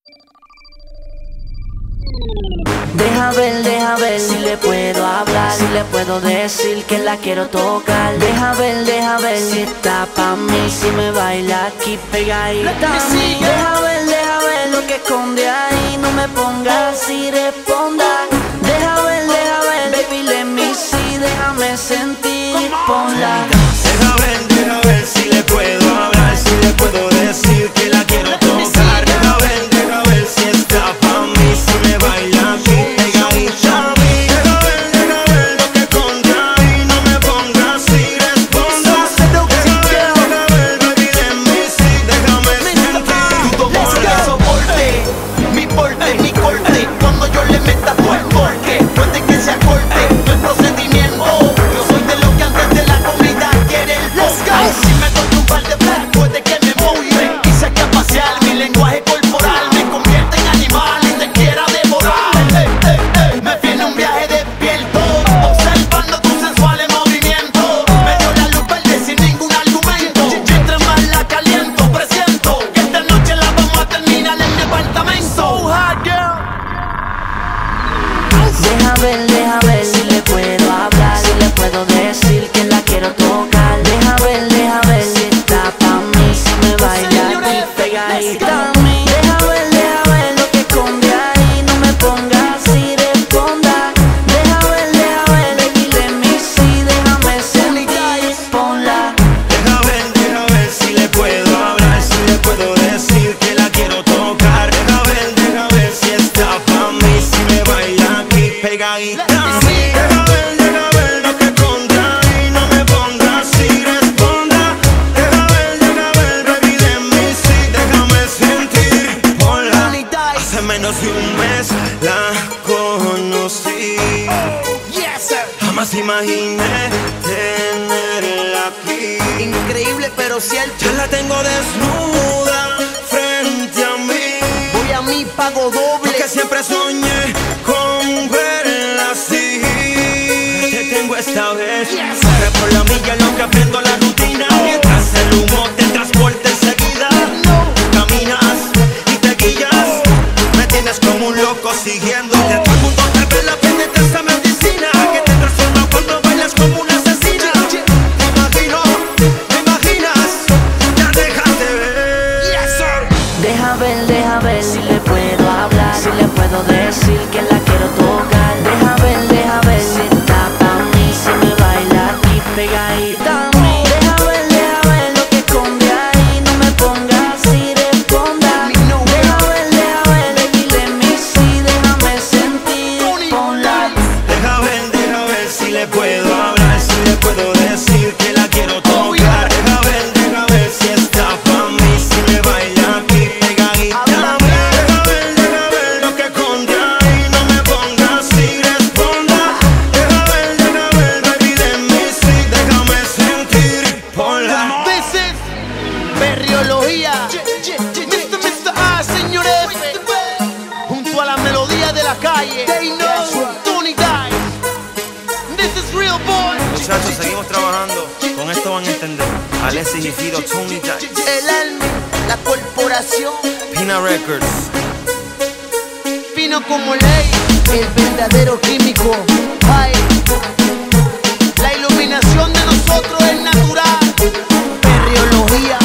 Deja ver si le puedo hablar, si le puedo decir que la quiero tocar. Deja ver si está pa' mí, si me baila aquí pegadita a mí. Deja ver lo que esconde ahí, no me pongas y responda. Deja ver, baby, let me see, déjame sentir, ponla. Deja ver si le puedo hablar, si le puedo decir que la quiero tocar. Deja ver si está pa' mí, si me baila aquí pegadita a mí. Deja ver lo que esconde ahí, no me pongas y responda. Deja ver, baby, let me see, déjame sentir. Todo el soporte, mi porte, mi corte. Cuando yo le meta tu el corte, puede que se acorte el procedimiento. Yo soy de los que antes de la comida quiere el podcast. Si me doy un par de black, puede que me motive y saque a pasear mi lenguaje corporal. Me convierte en animal y te quiera devorar. Me viene un viaje despierto, observando tus sensuales movimientos. Me dio la luz verde sin ningún argumento. Y entre más la caliento, presiento que esta noche la vamos a terminar en mi apartamento. So hot, girl. Deja ver si le puedo hablar, si le puedo decir que la quiero tocar. Deja ver si está pa' mí, si me baila aquí pegadita a mí. Deja ver lo que esconde ahí, no me pongas y responda. Deja ver, baby, let me see, déjame sentir, ponla. Deja ver si le puedo hablar, si le puedo decir que la quiero tocar. Deja ver si está pa' mí, si me baila aquí pegadita a mí. Deja ver lo que esconde ahí, no me pongas y responda. Deja ver, baby, let me see, déjame sentir, hola. Hace menos de un mes la conocí. Yes, sir. Jamás imaginé tenerla aquí. Increíble pero cierto. Ya la tengo desnuda frente a mí. Voy a mí, pago doble. Que siempre soñé con verla así. Te tengo esta vez. Corre por la milla en lo que aprendo la rutina. Mientras el humo te transporta enseguida. Caminas y te guías. Me tienes como un loco siguiéndote. Todo el mundo te ve la piel de esa medicina que te transforma cuando bailas como una asesina. Te imagino, te imaginas, ya dejaste ver. Deja ver si le puedo hablar, si le puedo decir que la quiero tocar. Deja ver si está pa' mí, si me baila aquí pegadita a mí. Deja ver lo que esconde ahí, no me pongas y responda. Deja ver, baby, let me see, déjame sentir, ponla. Deja ver si le puedo hablar, si le puedo decir que la quiero tocar. Deja ver si está pa' mí, si me baila aquí pegadita a mí. Deja ver lo que esconde ahí, no me pongas y responda. Deja ver, baby, let me see, déjame sentir, ponla. This is Perriología. Mr. A, señores. Junto a la melodía de la calle. Tony Dice. This is real boy. Muchachos, seguimos trabajando, con esto van a entender. Alexis y Fido, Tony Dice, El alma, la corporación. Pina Records. Fino como ley, el verdadero químico. Ay, la iluminación de nosotros es natural. Perriología.